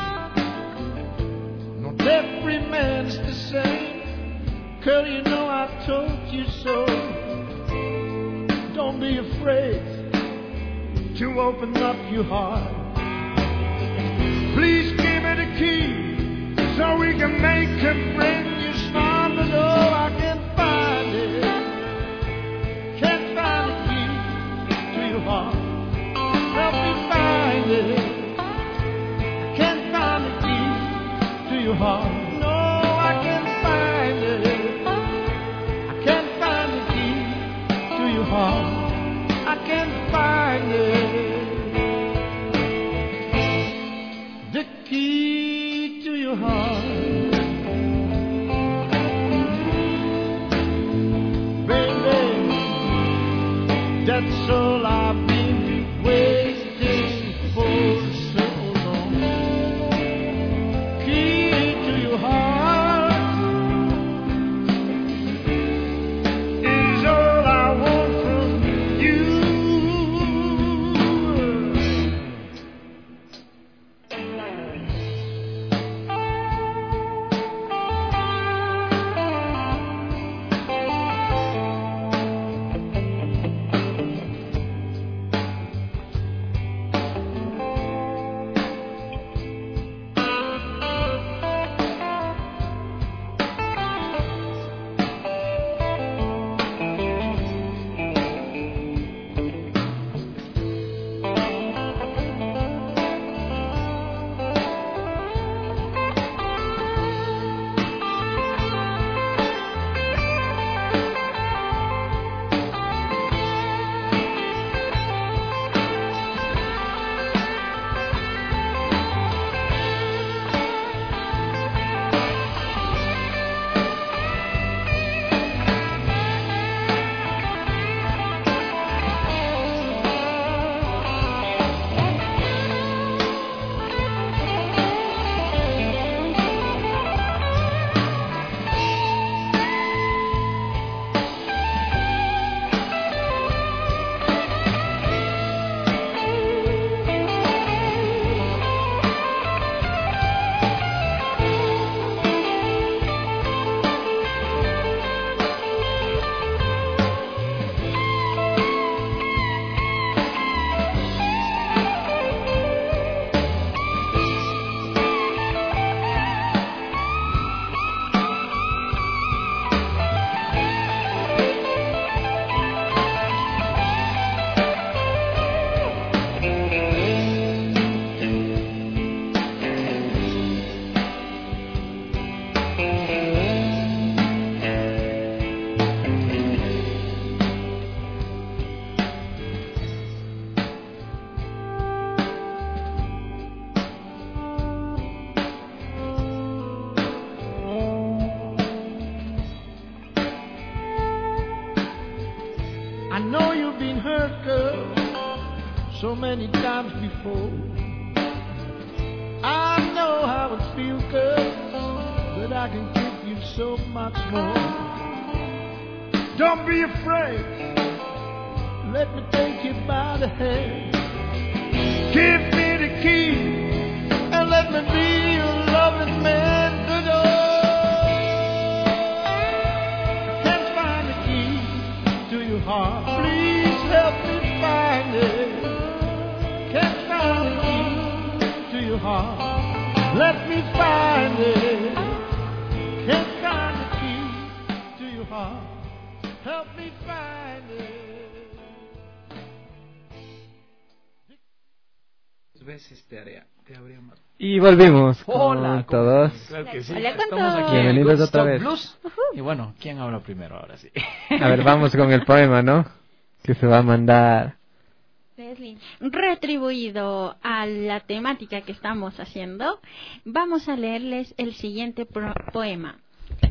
Not every man's the same. Girl, you know I told you so. Don't be afraid to open up your heart. Please give me the key so we can make and bring you smile. But no, I can't find it. Can't find the key to your heart. Help me find it. I can't find the key to your heart. No, I can't find it. I can't find the key to your heart. I can't find it. The key to your heart. Baby, that's all I've been waiting for so long. Key to your heart is all I want from you. I know you've been hurt, girl, so many times before. I know how it feels, girl, but I can give you so much more. Don't be afraid, let me take you by the hand. Give me the key and let me be your loving man. Please help me find it. Can't find the key to your heart. Let me find it. Can't find the key to your heart. Help me find it. Y volvimos Hola con todos. Claro que sí. Hola con Estamos todos. aquí en Bienvenidos Good otra Stock vez. Blues. Y bueno, ¿quién habla primero ahora sí? A ver, vamos con el poema, ¿no? Que se va a mandar. Leslie, retribuido a la temática que estamos haciendo, vamos a leerles el siguiente pro- poema.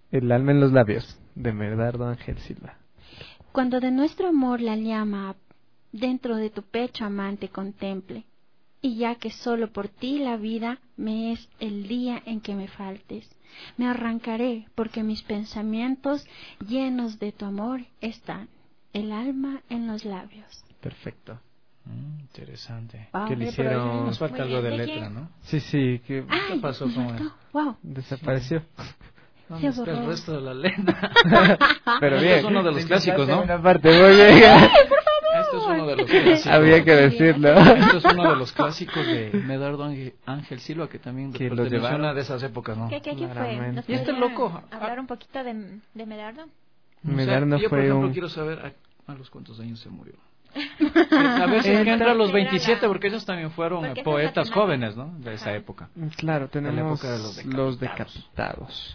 El alma en los labios, de Medardo Ángel Silva. Cuando de nuestro amor la llama dentro de tu pecho amante contemple, y ya que solo por ti la vida me es el día en que me faltes, me arrancaré porque mis pensamientos llenos de tu amor están, el alma en los labios. Perfecto. Mm, interesante. Wow, que le hicieron... Nos falta algo de letra, ¿no? Sí, sí. ¿Qué, Ay, ¿Qué pasó con él? Wow. Desapareció. ¿Dónde está el resto de la letra? Pero bien. Este es uno de los clásicos, ¿no? Una parte muy bien. Este es uno de los clásicos. Había que decirlo. Este es uno de los clásicos de Medardo Ángel, Ángel Silva, que también que lo llevaron de esas épocas, ¿no? ¿Qué, qué, qué fue? ¿Nos y este loco. hablar un poquito de, de Medardo? Medardo o sea, yo, fue por ejemplo, un... quiero saber a, a los cuántos años se murió. A ver si entra a los veintisiete, porque ellos también fueron porque poetas jóvenes, ¿no? De esa época. Claro, tenemos de los, decapitados. los decapitados.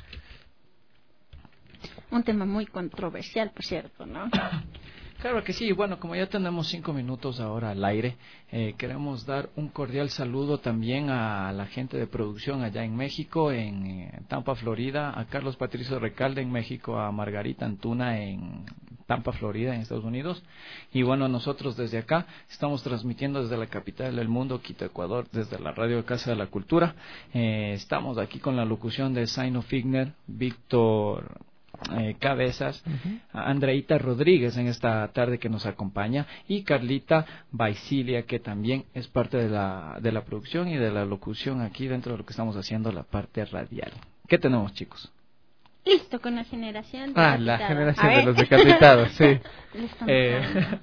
Un tema muy controversial, por cierto, ¿no? Claro que sí. Bueno, como ya tenemos cinco minutos ahora al aire, eh, queremos dar un cordial saludo también a la gente de producción allá en México, en eh, Tampa, Florida, a Carlos Patricio Recalde en México, a Margarita Antuna en Tampa, Florida, en Estados Unidos. Y bueno, nosotros desde acá estamos transmitiendo desde la capital del mundo, Quito, Ecuador, desde la radio Casa de la Cultura. Eh, estamos aquí con la locución de Zaino Figner, Víctor Eh, Cabezas, uh-huh. Andreita Rodríguez en esta tarde que nos acompaña y Carlita Baisilia, que también es parte de la, de la producción y de la locución aquí dentro de lo que estamos haciendo, la parte radial. ¿Qué tenemos, chicos? Listo con la generación de Ah, la generación de los decapitados, sí. Eh,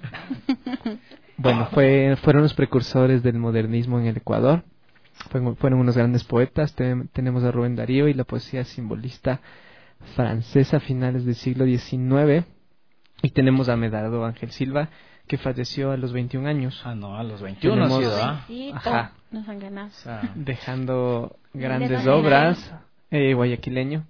bueno, fue, fueron los precursores del modernismo en el Ecuador. Fueron, fueron unos grandes poetas. Ten, tenemos a Rubén Darío y la poesía simbolista francesa a finales del siglo diecinueve, y tenemos a Medardo Ángel Silva, que falleció a los veintiún años. Ah, no, a los veintiuno ha sido, ¿ah? Ajá. Nos han ganado. O sea, dejando grandes obras, eh, guayaquileño.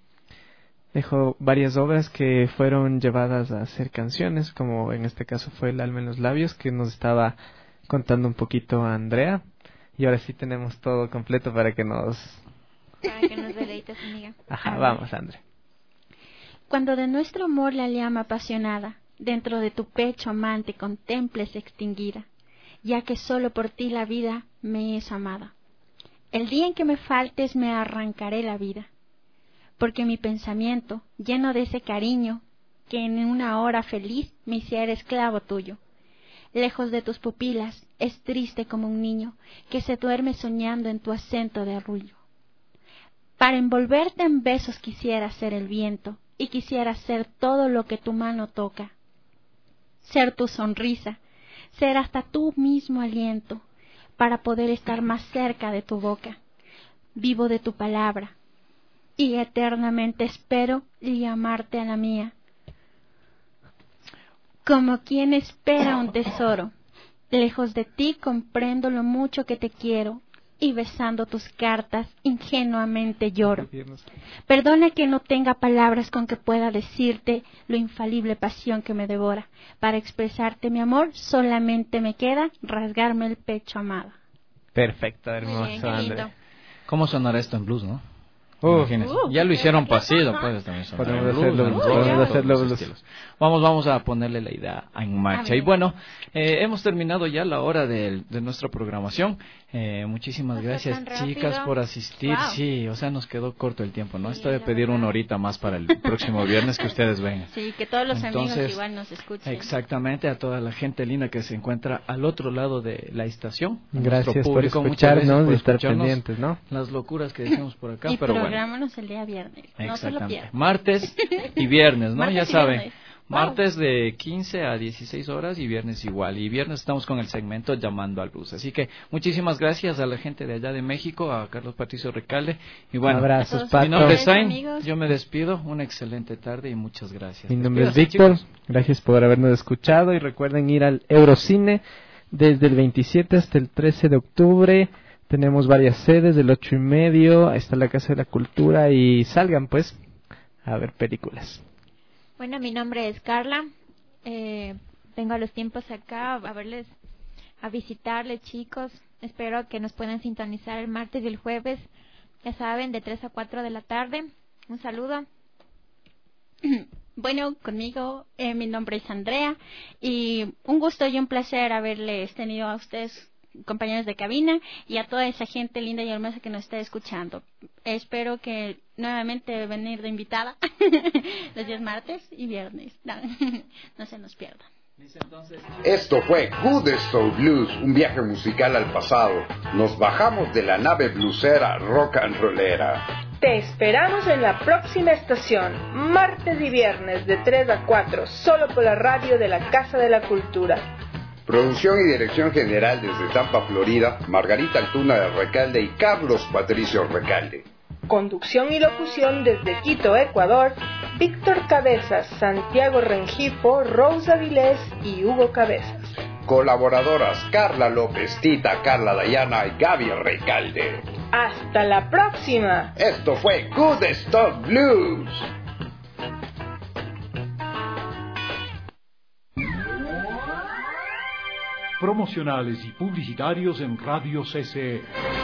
Dejó varias obras que fueron llevadas a ser canciones, como en este caso fue El alma en los labios, que nos estaba contando un poquito a Andrea. Y ahora sí tenemos todo completo para que nos... Para que nos deleites, amiga. Ajá, vamos, André. Cuando de nuestro amor la llama apasionada dentro de tu pecho amante contemples extinguida, ya que solo por ti la vida me es amada. El día en que me faltes me arrancaré la vida, porque mi pensamiento, lleno de ese cariño, que en una hora feliz me hiciera esclavo tuyo. Lejos de tus pupilas, es triste como un niño que se duerme soñando en tu acento de arrullo. Para envolverte en besos quisiera ser el viento, y quisiera ser todo lo que tu mano toca. Ser tu sonrisa, ser hasta tu mismo aliento, para poder estar más cerca de tu boca. Vivo de tu palabra, y eternamente espero llamarte a la mía. Como quien espera un tesoro, lejos de ti comprendo lo mucho que te quiero, y besando tus cartas ingenuamente lloro. Perdona que no tenga palabras con que pueda decirte lo infalible pasión que me devora. Para expresarte mi amor solamente me queda rasgarme el pecho amada. Perfecto, hermoso, André. ¿Cómo sonará esto en blues, no? Uh, uh, ya lo hicieron pasido, pues también son podemos hacerlo, blues, podemos hacerlo blues. Vamos, vamos a ponerle la idea en marcha. Y bueno, eh, hemos terminado ya la hora de, de nuestra programación. Eh, muchísimas gracias, chicas, por asistir. Wow. Sí, o sea, nos quedó corto el tiempo, ¿no? Sí, esto de pedir verdad. Una horita más para el próximo viernes que ustedes vengan. Sí, que todos los Entonces, amigos igual nos escuchen. Exactamente, a toda la gente linda que se encuentra al otro lado de la estación. Gracias público, por escucharnos y estar pendientes, ¿no? Las locuras que decimos por acá, y pero bueno. Programámonos el día viernes, no se lo pierdan. Martes y viernes, ¿no? Martes ya saben. Viernes. Martes de quince a dieciséis horas y viernes igual. Y viernes estamos con el segmento Llamando al Blues. Así que muchísimas gracias a la gente de allá de México, a Carlos Patricio Recalde. Y bueno, abrazos, Pato. Mi nombre es Zain, yo me despido. Una excelente tarde y muchas gracias. Mi nombre es Víctor, chicos. Gracias por habernos escuchado y recuerden ir al Eurocine desde el veintisiete hasta el trece de octubre. Tenemos varias sedes, del ocho y medio, ahí está la Casa de la Cultura y salgan pues a ver películas. Bueno, mi nombre es Carla, eh, vengo a los tiempos acá a verles, a visitarles, chicos. Espero que nos puedan sintonizar el martes y el jueves, ya saben, de tres a cuatro de la tarde. Un saludo. Bueno, conmigo, eh, mi nombre es Andrea y un gusto y un placer haberles tenido a ustedes, compañeros de cabina, y a toda esa gente linda y hermosa que nos está escuchando. Espero que nuevamente venir de invitada los días martes y viernes. No, no se nos pierdan. Esto fue Good Stock Blues, un viaje musical al pasado. Nos bajamos de la nave bluesera rock and rollera. Te esperamos en la próxima estación, martes y viernes de tres a cuatro, solo por la radio de la Casa de la Cultura. Producción y dirección general desde Tampa, Florida, Margarita Altuna de Recalde y Carlos Patricio Recalde. Conducción y locución desde Quito, Ecuador, Víctor Cabezas, Santiago Rengifo, Rosa Vilés y Hugo Cabezas. Colaboradoras Carla López, Tita, Carla Dayana y Gaby Recalde. ¡Hasta la próxima! Esto fue Good Stock Blues. Promocionales y publicitarios en Radio C C E.